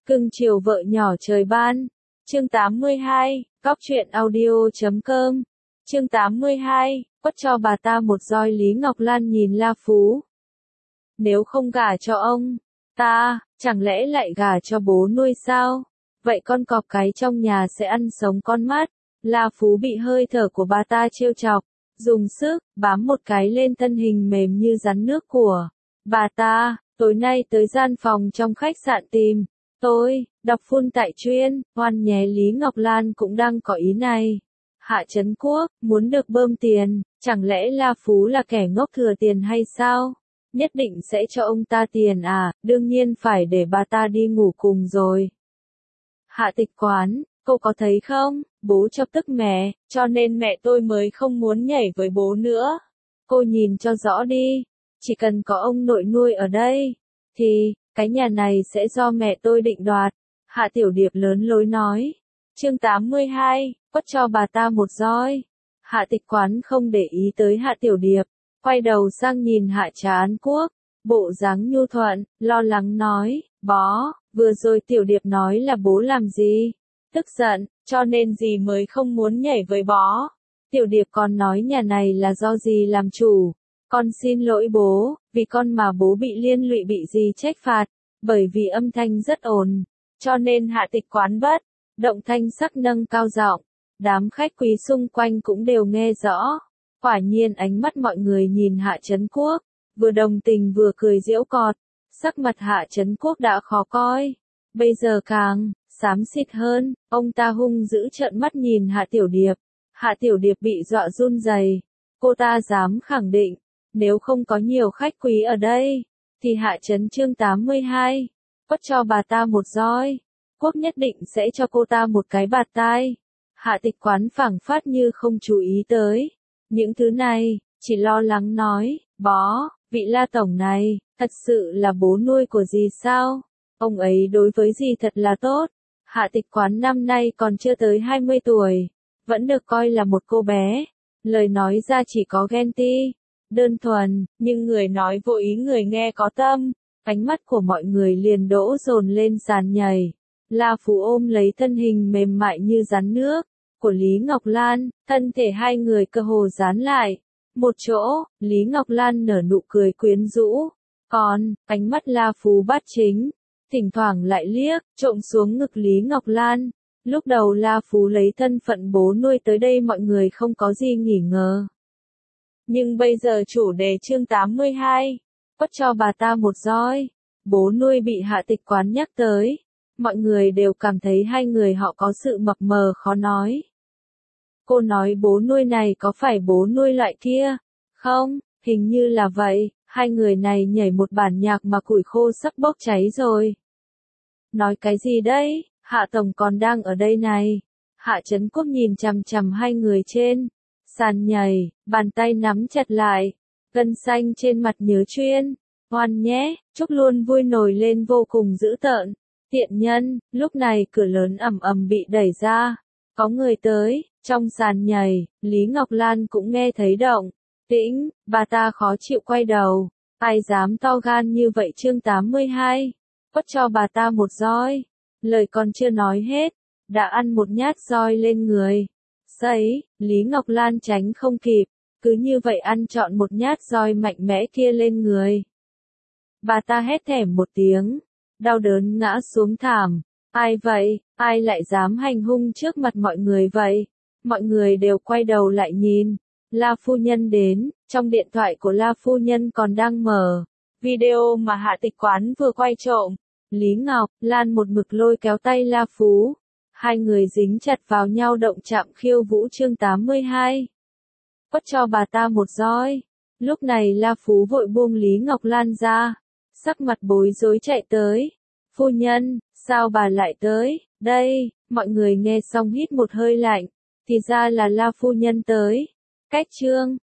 Cưng chiều vợ nhỏ trời ban. Chương 82, Góc truyện audio.com. Chương 82, quất cho bà ta một roi. Lý Ngọc Lan nhìn La Phú. Nếu không gả cho ông ta, chẳng lẽ lại gả cho bố nuôi sao? Vậy con cọp cái trong nhà sẽ ăn sống con mắt. La Phú bị hơi thở của bà ta trêu chọc, dùng sức bám một cái lên thân hình mềm như rắn nước của bà ta. Tối nay tới gian phòng trong khách sạn tìm tôi, đọc phun tại chuyên, oan nhé. Lý Ngọc Lan cũng đang có ý này. Hạ Trấn Quốc, muốn được bơm tiền, chẳng lẽ La Phú là kẻ ngốc thừa tiền hay sao? Nhất định sẽ cho ông ta tiền à, đương nhiên phải để bà ta đi ngủ cùng rồi. Hạ Tịch Quán, cô có thấy không, bố chọc tức mẹ, cho nên mẹ tôi mới không muốn nhảy với bố nữa. Cô nhìn cho rõ đi, chỉ cần có ông nội nuôi ở đây, thì cái nhà này sẽ do mẹ tôi định đoạt. Hạ Tiểu Điệp lớn lối nói. Chương 82, quất cho bà ta một roi. Hạ Tịch Quán không để ý tới Hạ Tiểu Điệp, quay đầu sang nhìn Hạ Trấn Quốc, bộ dáng nhu thuận, lo lắng nói, bó, vừa rồi Tiểu Điệp nói là bố làm gì? Tức giận, cho nên dì mới không muốn nhảy với bó. Tiểu Điệp còn nói nhà này là do dì làm chủ. Con xin lỗi bố, vì con mà bố bị liên lụy bị dì trách phạt, bởi vì âm thanh rất ồn, cho nên Hạ Tịch Quán bất động thanh sắc nâng cao giọng. Đám khách quý xung quanh cũng đều nghe rõ. Quả nhiên ánh mắt mọi người nhìn Hạ Trấn Quốc, vừa đồng tình vừa cười giễu cợt. Sắc mặt Hạ Trấn Quốc đã khó coi, bây giờ càng xám xịt hơn. Ông ta hung dữ trợn mắt nhìn Hạ Tiểu Điệp. Hạ Tiểu Điệp bị dọa run rẩy. Cô ta dám khẳng định, nếu không có nhiều khách quý ở đây, thì Hạ Trấn chương 82, quất cho bà ta một roi. Quốc nhất định sẽ cho cô ta một cái bạt tai. Hạ Tịch Quán phảng phất như không chú ý tới những thứ này, chỉ lo lắng nói, bó, vị La tổng này, thật sự là bố nuôi của dì sao? Ông ấy đối với dì thật là tốt. Hạ Tịch Quán năm nay còn chưa tới 20 tuổi, vẫn được coi là một cô bé. Lời nói ra chỉ có ghen ti, đơn thuần, nhưng người nói vô ý người nghe có tâm. Ánh mắt của mọi người liền đổ dồn lên sàn nhảy. La Phú ôm lấy thân hình mềm mại như rắn nước của Lý Ngọc Lan, thân thể hai người cơ hồ dán lại một chỗ. Lý Ngọc Lan nở nụ cười quyến rũ, còn ánh mắt La Phú bắt chính, thỉnh thoảng lại liếc trộm xuống ngực Lý Ngọc Lan. Lúc đầu La Phú lấy thân phận bố nuôi tới đây mọi người không có gì nghi ngờ. Nhưng bây giờ chủ đề chương 82, quất cho bà ta một roi. Bố nuôi bị Hạ Tịch Quán nhắc tới, mọi người đều cảm thấy hai người họ có sự mập mờ khó nói. Cô nói bố nuôi này có phải bố nuôi loại kia? Không, hình như là vậy. Hai người này nhảy một bản nhạc mà củi khô sắp bốc cháy rồi. Nói cái gì đấy? Hạ tổng còn đang ở đây này. Hạ Trấn Quốc nhìn chằm chằm hai người trên sàn nhảy, bàn tay nắm chặt lại, gân xanh trên mặt nhớ chuyên. Ngoan nhé, Trúc luôn vui nổi lên vô cùng dữ tợn. Tiện nhân. Lúc này cửa lớn ầm ầm bị đẩy ra, có người tới. Trong sàn nhảy, Lý Ngọc Lan cũng nghe thấy động tĩnh, bà ta khó chịu quay đầu. Ai dám to gan như vậy? Chương 82, quất cho bà ta một roi. Lời còn chưa nói hết, đã ăn một nhát roi lên người. Sấy, Lý Ngọc Lan tránh không kịp, cứ như vậy ăn trọn một nhát roi mạnh mẽ kia lên người. Bà ta hét thảm một tiếng, đau đớn ngã xuống thảm. Ai vậy? Ai lại dám hành hung trước mặt mọi người vậy? Mọi người đều quay đầu lại nhìn. La phu nhân đến, trong điện thoại của La phu nhân còn đang mở video mà Hạ Tịch Quán vừa quay trộm. Lý Ngọc Lan một mực lôi kéo tay La Phú. Hai người dính chặt vào nhau động chạm khiêu vũ. Chương 82, quất cho bà ta một roi. Lúc này La Phú vội buông Lý Ngọc Lan ra, sắc mặt bối rối chạy tới. Phu nhân, sao bà lại tới đây? Mọi người nghe xong hít một hơi lạnh, thì ra là La phu nhân tới. Cách chương